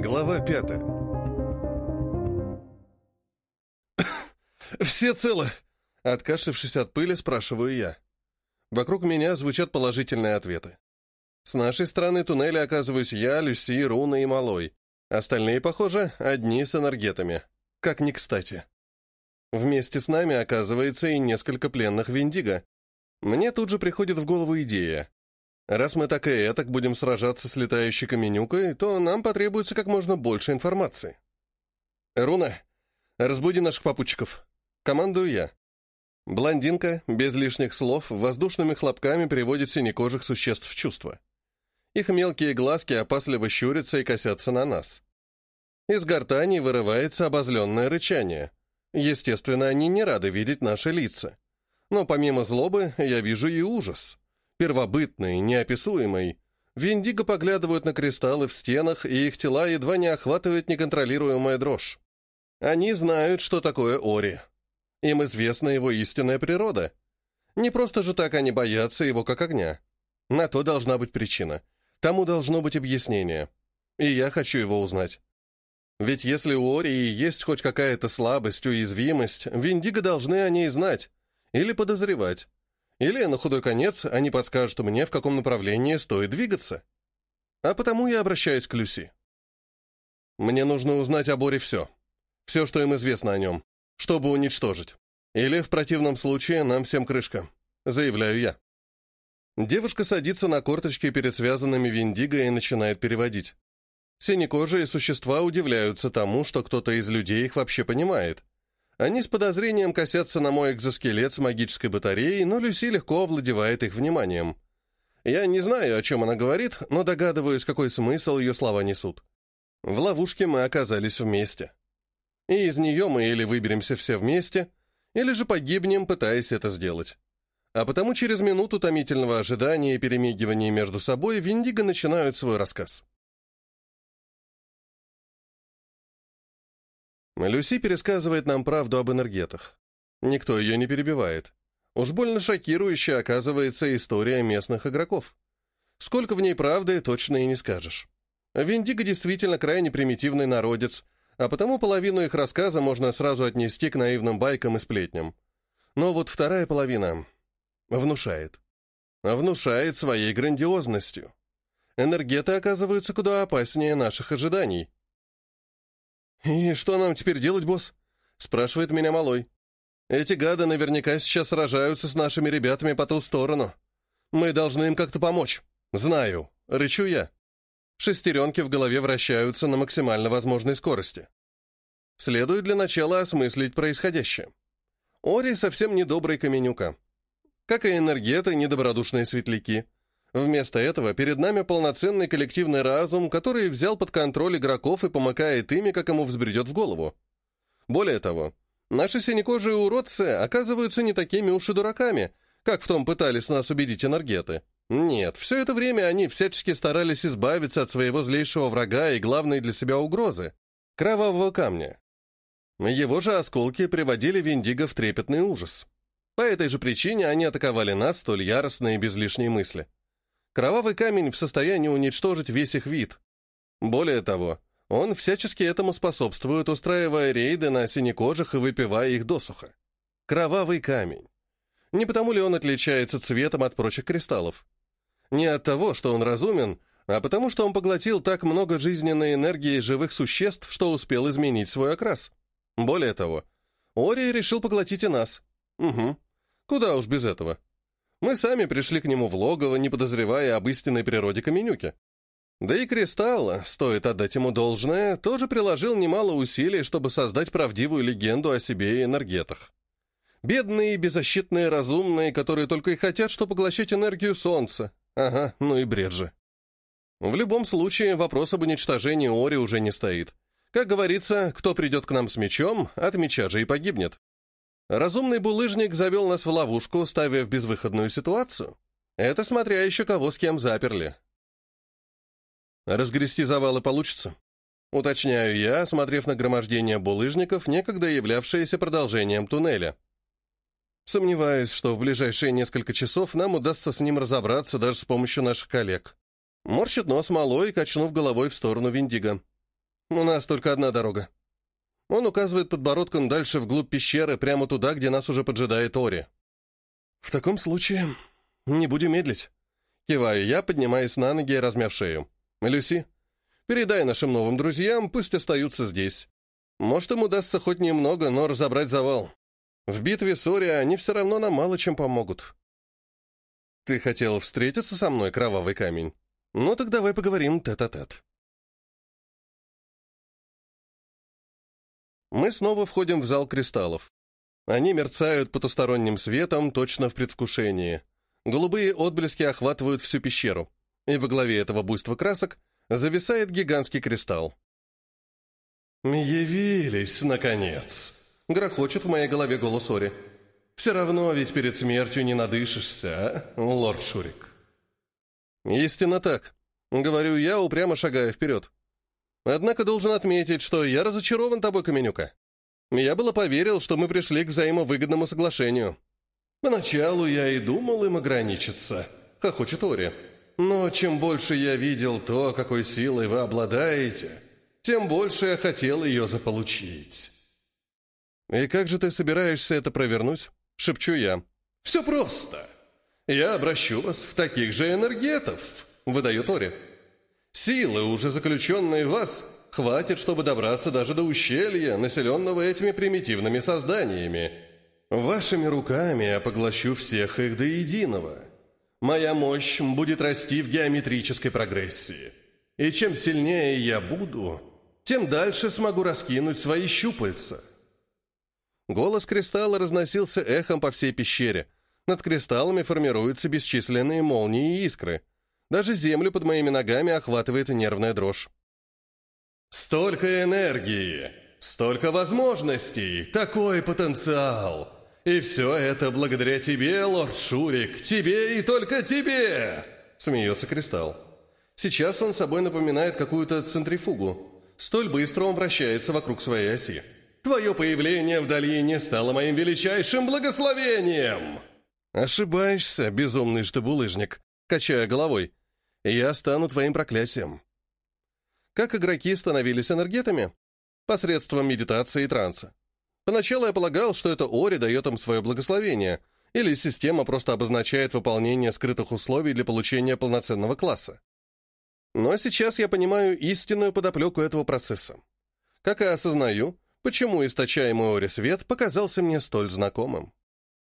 Глава 5. «Все целы?» Откашлившись от пыли, спрашиваю я. Вокруг меня звучат положительные ответы. С нашей стороны туннеля оказываюсь я, Люси, Руна и Малой. Остальные, похоже, одни с энергетами. Как ни кстати. Вместе с нами оказывается и несколько пленных Виндиго. Мне тут же приходит в голову идея. Раз мы так и этак будем сражаться с летающей каменюкой, то нам потребуется как можно больше информации. «Руна, разбуди наших попутчиков». Командую я. Блондинка, без лишних слов, воздушными хлопками переводит синекожих существ в чувство. Их мелкие глазки опасливо щурятся и косятся на нас. Из гортани вырывается обозленное рычание. Естественно, они не рады видеть наши лица. Но помимо злобы, я вижу и ужас. Первобытный, неописуемый. Виндиго поглядывают на кристаллы в стенах, и их тела едва не охватывает неконтролируемая дрожь. Они знают, что такое Ори. Им известна его истинная природа. Не просто же так они боятся его как огня. На то должна быть причина. Тому должно быть объяснение. И я хочу его узнать. Ведь если у Ори есть хоть какая-то слабость, уязвимость, Виндиго должны о ней знать. Или подозревать. Или, на худой конец, они подскажут мне, в каком направлении стоит двигаться. А потому я обращаюсь к Люси. Мне нужно узнать о Боре все. Все, что им известно о нем. Чтобы уничтожить. Или, в противном случае, нам всем крышка. Заявляю я. Девушка садится на корточки перед связанными Виндиго и начинает переводить. Синекожие существа удивляются тому, что кто-то из людей их вообще понимает. Они с подозрением косятся на мой экзоскелет с магической батареей, но Люси легко овладевает их вниманием. Я не знаю, о чем она говорит, но догадываюсь, какой смысл ее слова несут. В ловушке мы оказались вместе. И из нее мы или выберемся все вместе, или же погибнем, пытаясь это сделать. А потому через минуту томительного ожидания и перемигивания между собой Виндиго начинают свой рассказ. Люси пересказывает нам правду об энергетах. Никто ее не перебивает. Уж больно шокирующая оказывается история местных игроков. Сколько в ней правды, точно и не скажешь. Виндиго действительно крайне примитивный народец, а потому половину их рассказа можно сразу отнести к наивным байкам и сплетням. Но вот вторая половина внушает. Внушает своей грандиозностью. Энергеты оказываются куда опаснее наших ожиданий. «И что нам теперь делать, босс?» — спрашивает меня Малой. «Эти гады наверняка сейчас сражаются с нашими ребятами по ту сторону. Мы должны им как-то помочь». «Знаю», — рычу я. Шестеренки в голове вращаются на максимально возможной скорости. Следует для начала осмыслить происходящее. Ори совсем недобрый каменюка. Как и энергеты, недобродушные светляки. Вместо этого перед нами полноценный коллективный разум, который взял под контроль игроков и помыкает ими, как ему взбредет в голову. Более того, наши синекожие уродцы оказываются не такими уж и дураками, как в том пытались нас убедить энергеты. Нет, все это время они всячески старались избавиться от своего злейшего врага и главной для себя угрозы — кровавого камня. Его же осколки приводили Виндиго в трепетный ужас. По этой же причине они атаковали нас столь яростно и без лишней мысли. Кровавый камень в состоянии уничтожить весь их вид. Более того, он всячески этому способствует, устраивая рейды на синекожих и выпивая их досуха. Кровавый камень. Не потому ли он отличается цветом от прочих кристаллов? Не от того, что он разумен, а потому что он поглотил так много жизненной энергии живых существ, что успел изменить свой окрас. Более того, Ори решил поглотить и нас. Угу. Куда уж без этого. Мы сами пришли к нему в логово, не подозревая об истинной природе каменюки. Да и Кристалл, стоит отдать ему должное, тоже приложил немало усилий, чтобы создать правдивую легенду о себе и энергетах. Бедные, беззащитные, разумные, которые только и хотят, что поглощать энергию солнца. Ага, ну и бред же. В любом случае, вопрос об уничтожении Ори уже не стоит. Как говорится, кто придет к нам с мечом, от меча же и погибнет. Разумный булыжник завел нас в ловушку, ставя в безвыходную ситуацию. Это смотря еще кого с кем заперли. Разгрести завалы получится? Уточняю я, осмотрев нагромождение булыжников, некогда являвшееся продолжением туннеля. Сомневаюсь, что в ближайшие несколько часов нам удастся с ним разобраться даже с помощью наших коллег. Морщит нос Малой, качнув головой в сторону Виндиго. У нас только одна дорога. Он указывает подбородком дальше вглубь пещеры, прямо туда, где нас уже поджидает Ори. В таком случае не будем медлить. Киваю я, поднимаясь на ноги и размяв шею. Люси, передай нашим новым друзьям, пусть остаются здесь. Может, им удастся хоть немного, но разобрать завал. В битве с Ори они все равно нам мало чем помогут. Ты хотел встретиться со мной, кровавый камень? Ну так давай поговорим тет-а-тет. Мы снова входим в зал кристаллов. Они мерцают потусторонним светом, точно в предвкушении. Голубые отблески охватывают всю пещеру, и во главе этого буйства красок зависает гигантский кристалл. «Явились, наконец!» — грохочет в моей голове голос Ори. «Все равно ведь перед смертью не надышишься, а, лорд Шурик?» «Истинно так», — говорю я, упрямо шагая вперед. «Однако должен отметить, что я разочарован тобой, Каменюка. Я было поверил, что мы пришли к взаимовыгодному соглашению». «Поначалу я и думал им ограничиться», — хохочет Ори. «Но чем больше я видел то, какой силой вы обладаете, тем больше я хотел ее заполучить». «И как же ты собираешься это провернуть?» — шепчу я. «Все просто. Я обращу вас в таких же энергетов», — выдает Ори. «Силы, уже заключенные в вас, хватит, чтобы добраться даже до ущелья, населенного этими примитивными созданиями. Вашими руками я поглощу всех их до единого. Моя мощь будет расти в геометрической прогрессии. И чем сильнее я буду, тем дальше смогу раскинуть свои щупальца». Голос кристалла разносился эхом по всей пещере. Над кристаллами формируются бесчисленные молнии и искры. Даже землю под моими ногами охватывает нервная дрожь. «Столько энергии, столько возможностей, такой потенциал! И все это благодаря тебе, лорд Шурик, тебе и только тебе!» Смеется кристалл. Сейчас он собой напоминает какую-то центрифугу. Столь быстро он вращается вокруг своей оси. «Твое появление в долине стало моим величайшим благословением!» «Ошибаешься, безумный штабулыжник», качая головой. «Я стану твоим проклятием». Как игроки становились энергетами? Посредством медитации и транса. Поначалу я полагал, что это Ори дает им свое благословение, или система просто обозначает выполнение скрытых условий для получения полноценного класса. Но сейчас я понимаю истинную подоплеку этого процесса. Как и осознаю, почему источаемый Ори свет показался мне столь знакомым.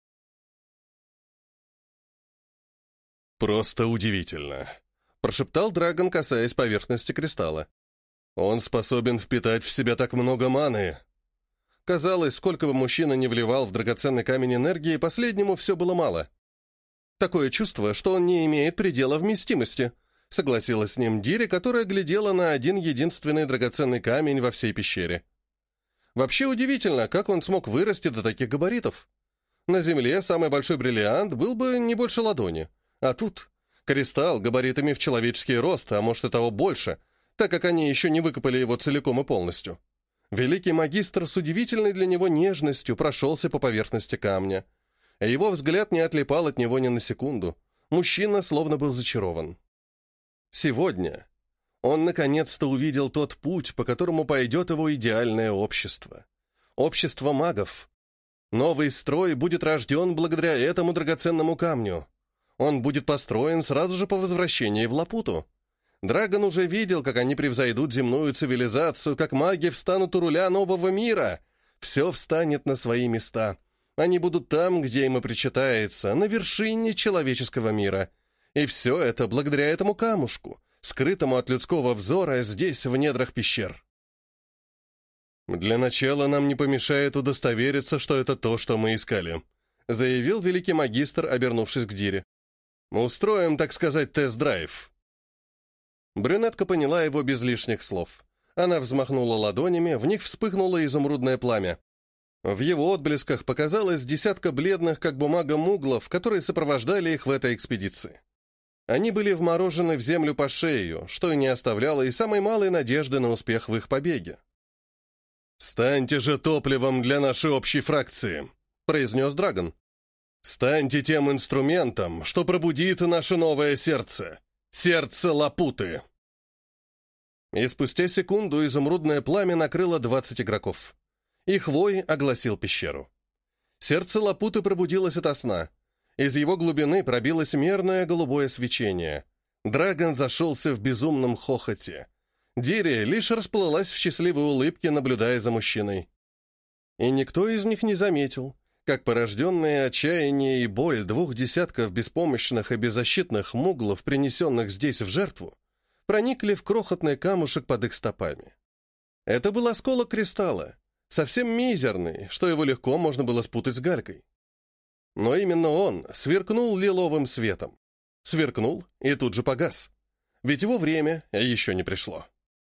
«Просто удивительно», — прошептал Драгон, касаясь поверхности кристалла. «Он способен впитать в себя так много маны». Казалось, сколько бы мужчина ни вливал в драгоценный камень энергии, последнему все было мало. «Такое чувство, что он не имеет предела вместимости», — согласилась с ним Дири, которая глядела на один единственный драгоценный камень во всей пещере. Вообще удивительно, как он смог вырасти до таких габаритов. На Земле самый большой бриллиант был бы не больше ладони. А тут кристалл габаритами в человеческий рост, а может и того больше, так как они еще не выкопали его целиком и полностью. Великий магистр с удивительной для него нежностью прошелся по поверхности камня. Его взгляд не отлипал от него ни на секунду. Мужчина словно был зачарован. Сегодня он наконец-то увидел тот путь, по которому пойдет его идеальное общество. Общество магов. Новый строй будет рожден благодаря этому драгоценному камню. Он будет построен сразу же по возвращении в Лапуту. Драгон уже видел, как они превзойдут земную цивилизацию, как маги встанут у руля нового мира. Все встанет на свои места. Они будут там, где им и причитается, на вершине человеческого мира. И все это благодаря этому камушку, скрытому от людского взора здесь, в недрах пещер. «Для начала нам не помешает удостовериться, что это то, что мы искали», заявил великий магистр, обернувшись к Дире. «Устроим, так сказать, тест-драйв». Брюнетка поняла его без лишних слов. Она взмахнула ладонями, в них вспыхнуло изумрудное пламя. В его отблесках показалось десятка бледных, как бумага, муглов, которые сопровождали их в этой экспедиции. Они были вморожены в землю по шею, что и не оставляло и самой малой надежды на успех в их побеге. «Станьте же топливом для нашей общей фракции», — произнес Драгон. «Станьте тем инструментом, что пробудит наше новое сердце. Сердце Лапуты». И спустя секунду изумрудное пламя накрыло 20 игроков. Их вой огласил пещеру. Сердце Лапуты пробудилось ото сна. Из его глубины пробилось мерное голубое свечение. Драгон зашелся в безумном хохоте. Дири лишь расплылась в счастливой улыбке, наблюдая за мужчиной. И никто из них не заметил, как порожденные отчаяние и боль 2 десятков беспомощных и беззащитных муглов, принесенных здесь в жертву, проникли в крохотный камушек под их стопами. Это был осколок кристалла, совсем мизерный, что его легко можно было спутать с галькой. Но именно он сверкнул лиловым светом. Сверкнул и тут же погас. Ведь его время еще не пришло.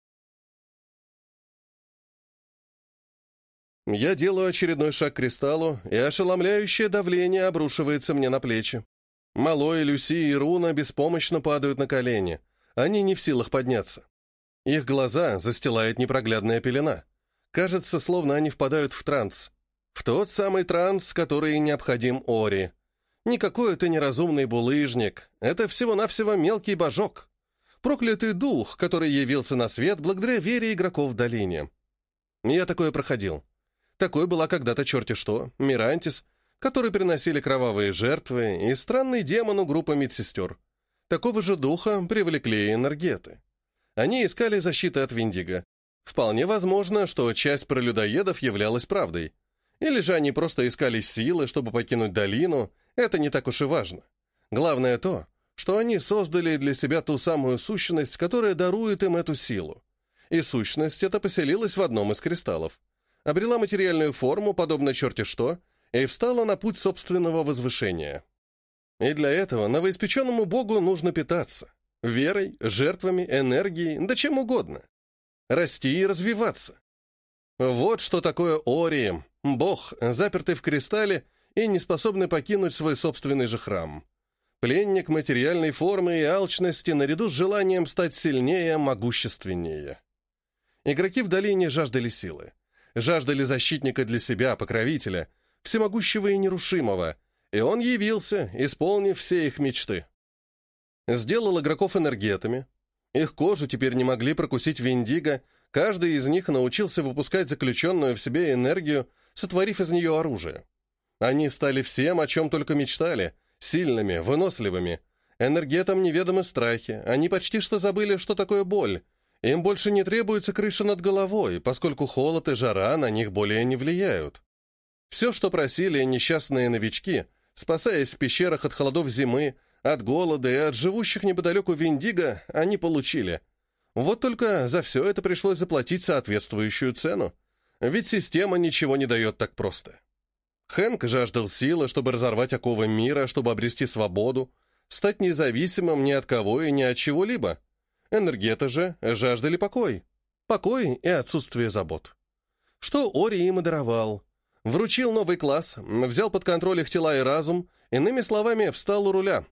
Я делаю очередной шаг к кристаллу, и ошеломляющее давление обрушивается мне на плечи. Малой, Люси и Руна беспомощно падают на колени. Они не в силах подняться. Их глаза застилает непроглядная пелена. Кажется, словно они впадают в транс. В тот самый транс, который необходим Ори. Никакой это неразумный булыжник. Это всего-навсего мелкий божок. Проклятый дух, который явился на свет благодаря вере игроков в долине. Я такое проходил. Такой была когда-то черти что, Мирантис, который приносили кровавые жертвы, и странный демон у группы медсестер. Такого же духа привлекли и энергеты. Они искали защиты от Виндиго. Вполне возможно, что часть про людоедов являлась правдой. Или же они просто искали силы, чтобы покинуть долину, это не так уж и важно. Главное то, что они создали для себя ту самую сущность, которая дарует им эту силу. И сущность эта поселилась в одном из кристаллов. Обрела материальную форму, подобно черти что, и встала на путь собственного возвышения. И для этого новоиспеченному богу нужно питаться. Верой, жертвами, энергией, да чем угодно. Расти и развиваться. Вот что такое Ори, бог, запертый в кристалле и не способный покинуть свой собственный же храм. Пленник материальной формы и алчности наряду с желанием стать сильнее, могущественнее. Игроки в долине жаждали силы. Жаждали защитника для себя, покровителя, всемогущего и нерушимого, и он явился, исполнив все их мечты. Сделал игроков энергетами. Их кожу теперь не могли прокусить Виндиго, каждый из них научился выпускать заключенную в себе энергию, сотворив из нее оружие. Они стали всем, о чем только мечтали, сильными, выносливыми. Энергетам неведомы страхи, они почти что забыли, что такое боль. Им больше не требуется крыша над головой, поскольку холод и жара на них более не влияют. Все, что просили несчастные новички, спасаясь в пещерах от холодов зимы, от голода и от живущих неподалеку Виндиго, они получили. Вот только за все это пришлось заплатить соответствующую цену, ведь система ничего не дает так просто. Хэнк жаждал силы, чтобы разорвать оковы мира, чтобы обрести свободу, стать независимым ни от кого и ни от чего-либо. Энергеты же жаждали покой. Покой и отсутствие забот. Что Ори им и даровал. Вручил новый класс, взял под контроль их тела и разум, иными словами, встал у руля.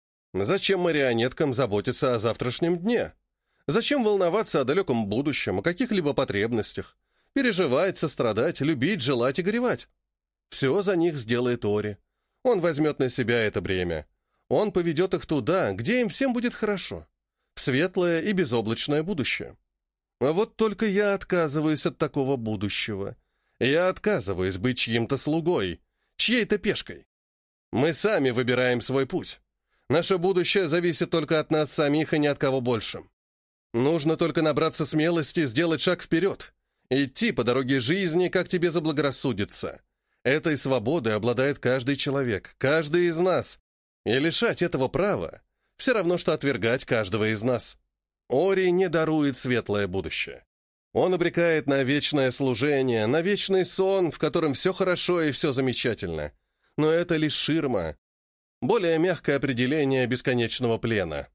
Зачем марионеткам заботиться о завтрашнем дне? Зачем волноваться о далеком будущем, о каких-либо потребностях? Переживать, сострадать, любить, желать и горевать. Все за них сделает Ори. Он возьмет на себя это бремя. Он поведет их туда, где им всем будет хорошо. В светлое и безоблачное будущее. А вот только я отказываюсь от такого будущего. Я отказываюсь быть чьим-то слугой, чьей-то пешкой. Мы сами выбираем свой путь. Наше будущее зависит только от нас самих и ни от кого больше. Нужно только набраться смелости, сделать шаг вперед. Идти по дороге жизни, как тебе заблагорассудится. Этой свободой обладает каждый человек, каждый из нас. И лишать этого права все равно, что отвергать каждого из нас. Ори не дарует светлое будущее. Он обрекает на вечное служение, на вечный сон, в котором все хорошо и все замечательно. Но это лишь ширма. Более мягкое определение бесконечного плена.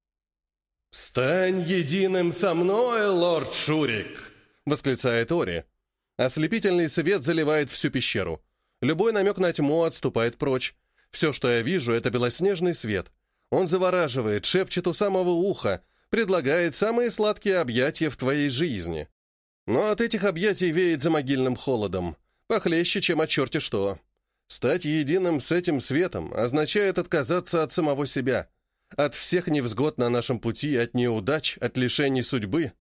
«Стань единым со мной, лорд Шурик!» — восклицает Ори. Ослепительный свет заливает всю пещеру. Любой намек на тьму отступает прочь. Все, что я вижу, — это белоснежный свет. Он завораживает, шепчет у самого уха, предлагает самые сладкие объятия в твоей жизни. Но от этих объятий веет за могильным холодом, похлеще, чем от черти что. Стать единым с этим светом означает отказаться от самого себя, от всех невзгод на нашем пути, от неудач, от лишений судьбы.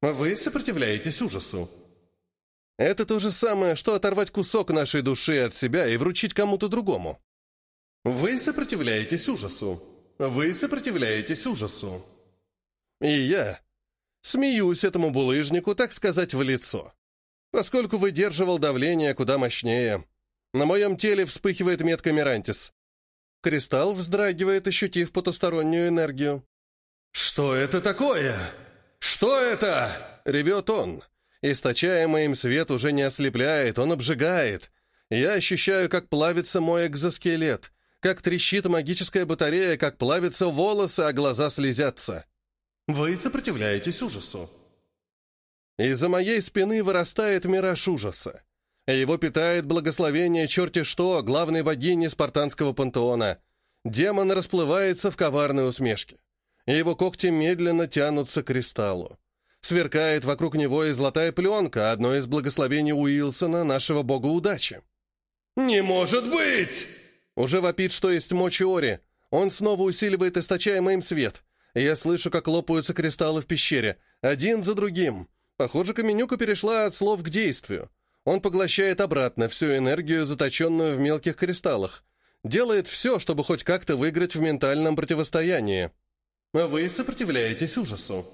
Вы сопротивляетесь ужасу. Это то же самое, что оторвать кусок нашей души от себя и вручить кому-то другому. Вы сопротивляетесь ужасу. Вы сопротивляетесь ужасу. И я смеюсь этому булыжнику, так сказать, в лицо. Поскольку выдерживал давление куда мощнее. На моем теле вспыхивает метка Мирантис. Кристалл вздрагивает, ощутив потустороннюю энергию. «Что это такое? Что это?» — ревет он. Источаемый им свет уже не ослепляет, он обжигает. Я ощущаю, как плавится мой экзоскелет, как трещит магическая батарея, как плавятся волосы, а глаза слезятся. Вы сопротивляетесь ужасу. Из-за моей спины вырастает мираж ужаса. Его питает благословение черти что, главной богини спартанского пантеона. Демон расплывается в коварной усмешке. Его когти медленно тянутся к кристаллу. Сверкает вокруг него и золотая пленка, одно из благословений Уилсона, нашего бога удачи. «Не может быть!» Уже вопит, что есть мочи Ори. Он снова усиливает источаемый им свет. Я слышу, как лопаются кристаллы в пещере, один за другим. Похоже, Каменюка перешла от слов к действию. Он поглощает обратно всю энергию, заточенную в мелких кристаллах. Делает все, чтобы хоть как-то выиграть в ментальном противостоянии. Вы сопротивляетесь ужасу.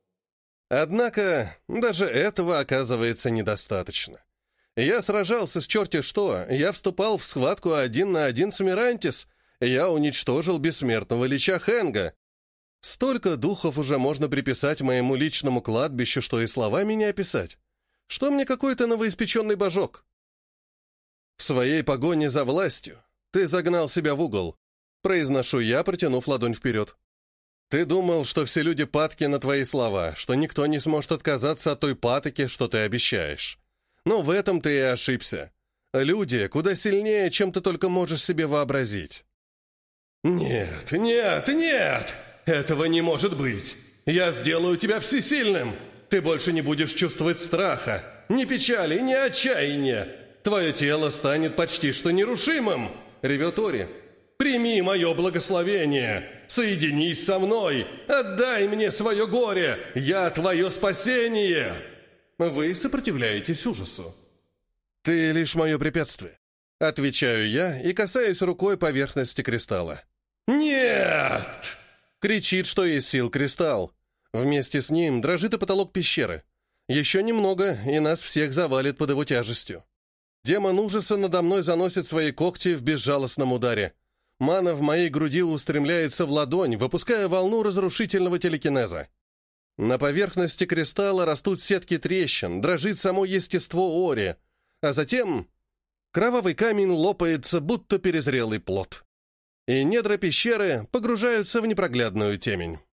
Однако, даже этого оказывается недостаточно. Я сражался с черти что, я вступал в схватку 1 на 1 с Мирантис, я уничтожил бессмертного лича Хенга. Столько духов уже можно приписать моему личному кладбищу, что и словами не описать. Что мне какой-то новоиспеченный божок? В своей погоне за властью ты загнал себя в угол, произношу я, протянув ладонь вперед. Ты думал, что все люди падки на твои слова, что никто не сможет отказаться от той патоки, что ты обещаешь. Но в этом ты и ошибся. Люди куда сильнее, чем ты только можешь себе вообразить. Нет, нет, нет! Этого не может быть! Я сделаю тебя всесильным! Ты больше не будешь чувствовать страха, ни печали, ни отчаяния. Твое тело станет почти что нерушимым, ревет Ори. Прими мое благословение, соединись со мной, отдай мне свое горе, я твое спасение. Вы сопротивляетесь ужасу. Ты лишь мое препятствие. Отвечаю я и касаюсь рукой поверхности кристалла. Нет! Кричит, что есть сил кристалл. Вместе с ним дрожит и потолок пещеры. Еще немного, и нас всех завалит под его тяжестью. Демон ужаса надо мной заносит свои когти в безжалостном ударе. Мана в моей груди устремляется в ладонь, выпуская волну разрушительного телекинеза. На поверхности кристалла растут сетки трещин, дрожит само естество Ори, а затем кровавый камень лопается, будто перезрелый плод. И недра пещеры погружаются в непроглядную темень.